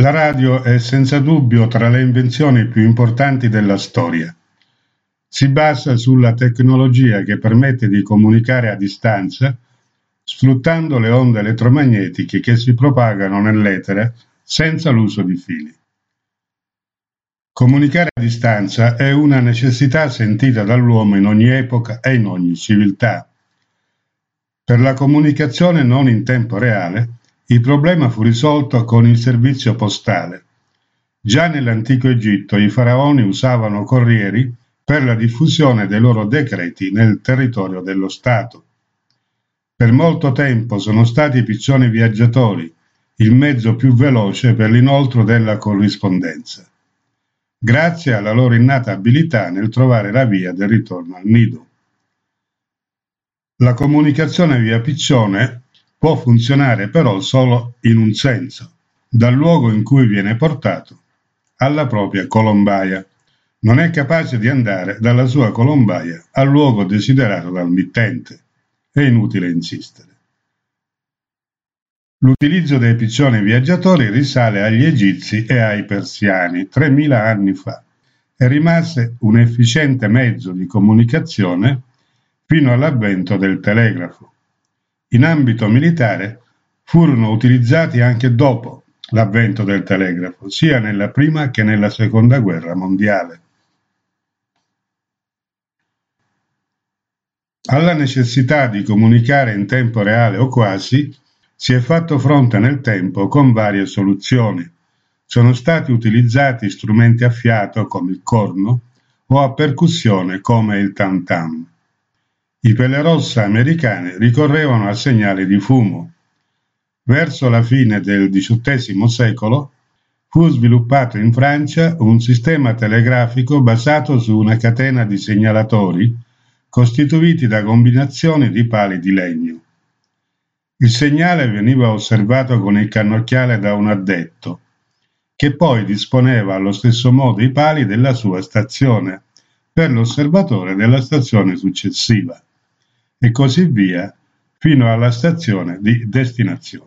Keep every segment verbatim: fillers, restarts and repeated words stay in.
La radio è senza dubbio tra le invenzioni più importanti della storia. Si basa sulla tecnologia che permette di comunicare a distanza, sfruttando le onde elettromagnetiche che si propagano nell'etere senza l'uso di fili. Comunicare a distanza è una necessità sentita dall'uomo in ogni epoca e in ogni civiltà. Per la comunicazione non in tempo reale, il problema fu risolto con il servizio postale. Già nell'antico Egitto i faraoni usavano corrieri per la diffusione dei loro decreti nel territorio dello Stato. Per molto tempo sono stati i piccioni viaggiatori il mezzo più veloce per l'inoltro della corrispondenza, grazie alla loro innata abilità nel trovare la via del ritorno al nido. La comunicazione via piccione può funzionare però solo in un senso, dal luogo in cui viene portato alla propria colombaia. Non è capace di andare dalla sua colombaia al luogo desiderato dal mittente. È inutile insistere. L'utilizzo dei piccioni viaggiatori risale agli egizi e ai persiani tremila anni fa e rimase un efficiente mezzo di comunicazione fino all'avvento del telegrafo. In ambito militare furono utilizzati anche dopo l'avvento del telegrafo, sia nella prima che nella seconda guerra mondiale. Alla necessità di comunicare in tempo reale o quasi si è fatto fronte nel tempo con varie soluzioni. Sono stati utilizzati strumenti a fiato come il corno o a percussione come il tam-tam. I pelerossa americani ricorrevano a segnali di fumo. Verso la fine del diciottesimo secolo fu sviluppato in Francia un sistema telegrafico basato su una catena di segnalatori costituiti da combinazioni di pali di legno. Il segnale veniva osservato con il cannocchiale da un addetto, che poi disponeva allo stesso modo i pali della sua stazione per l'osservatore della stazione successiva, e così via fino alla stazione di destinazione.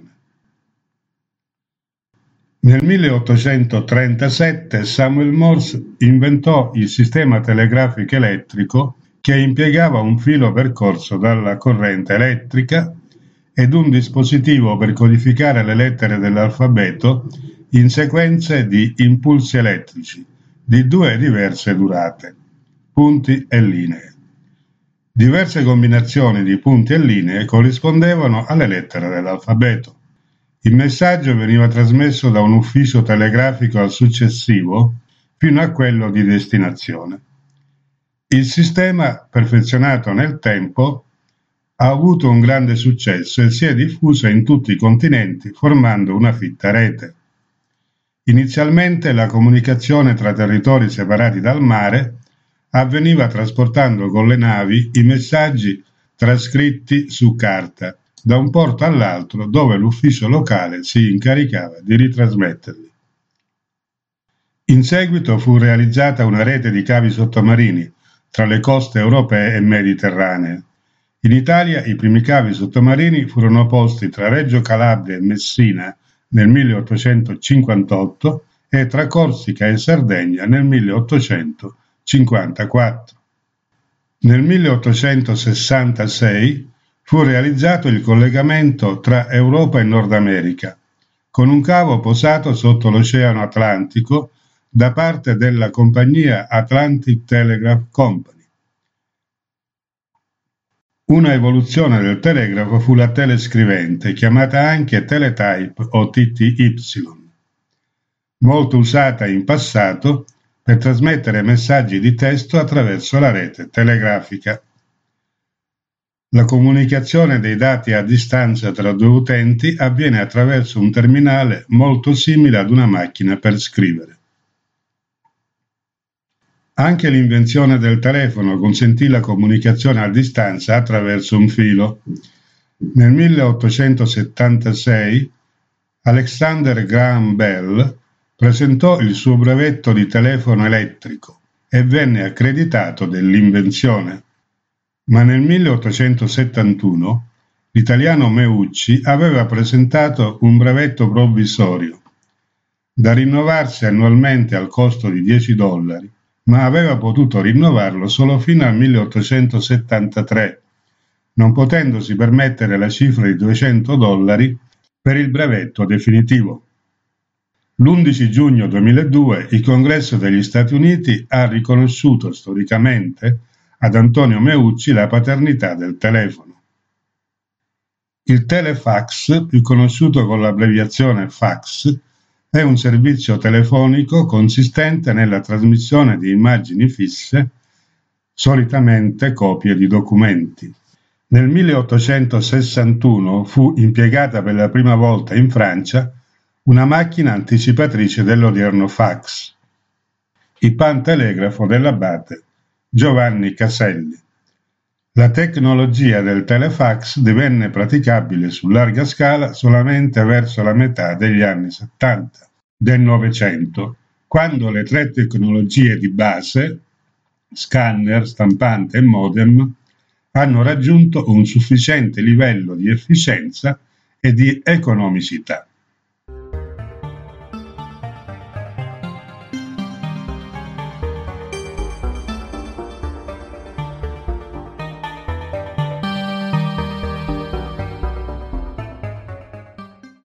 Nel milleottocentotrentasette Samuel Morse inventò il sistema telegrafico elettrico che impiegava un filo percorso dalla corrente elettrica ed un dispositivo per codificare le lettere dell'alfabeto in sequenze di impulsi elettrici di due diverse durate, punti e linee. Diverse combinazioni di punti e linee corrispondevano alle lettere dell'alfabeto. Il messaggio veniva trasmesso da un ufficio telegrafico al successivo fino a quello di destinazione. Il sistema, perfezionato nel tempo, ha avuto un grande successo e si è diffuso in tutti i continenti formando una fitta rete. Inizialmente la comunicazione tra territori separati dal mare avveniva trasportando con le navi i messaggi trascritti su carta da un porto all'altro dove l'ufficio locale si incaricava di ritrasmetterli. In seguito fu realizzata una rete di cavi sottomarini tra le coste europee e mediterranee. In Italia i primi cavi sottomarini furono posti tra Reggio Calabria e Messina nel milleottocentocinquantotto e tra Corsica e Sardegna nel milleottocentocinquantaquattro. Nel milleottocentosessantasei fu realizzato il collegamento tra Europa e Nord America, con un cavo posato sotto l'Oceano Atlantico da parte della compagnia Atlantic Telegraph Company. Una evoluzione del telegrafo fu la telescrivente, chiamata anche teletype o T T Y, molto usata in passato per trasmettere messaggi di testo attraverso la rete telegrafica. La comunicazione dei dati a distanza tra due utenti avviene attraverso un terminale molto simile ad una macchina per scrivere. Anche l'invenzione del telefono consentì la comunicazione a distanza attraverso un filo. Nel milleottocentosettantasei Alexander Graham Bell presentò il suo brevetto di telefono elettrico e venne accreditato dell'invenzione. Ma nel milleottocentosettantuno l'italiano Meucci aveva presentato un brevetto provvisorio. da rinnovarsi annualmente al costo di dieci dollari, ma aveva potuto rinnovarlo solo fino al milleottocentosettantatré, non potendosi permettere la cifra di duecento dollari per il brevetto definitivo. L'undici giugno duemiladue il Congresso degli Stati Uniti ha riconosciuto storicamente ad Antonio Meucci la paternità del telefono. Il telefax, più conosciuto con l'abbreviazione fax, è un servizio telefonico consistente nella trasmissione di immagini fisse, solitamente copie di documenti. Nel milleottocentosessantuno fu impiegata per la prima volta in Francia una macchina anticipatrice dell'odierno fax, il pantelegrafo dell'abate Giovanni Caselli. La tecnologia del telefax divenne praticabile su larga scala solamente verso la metà degli anni settanta del Novecento, quando le tre tecnologie di base, scanner, stampante e modem, hanno raggiunto un sufficiente livello di efficienza e di economicità.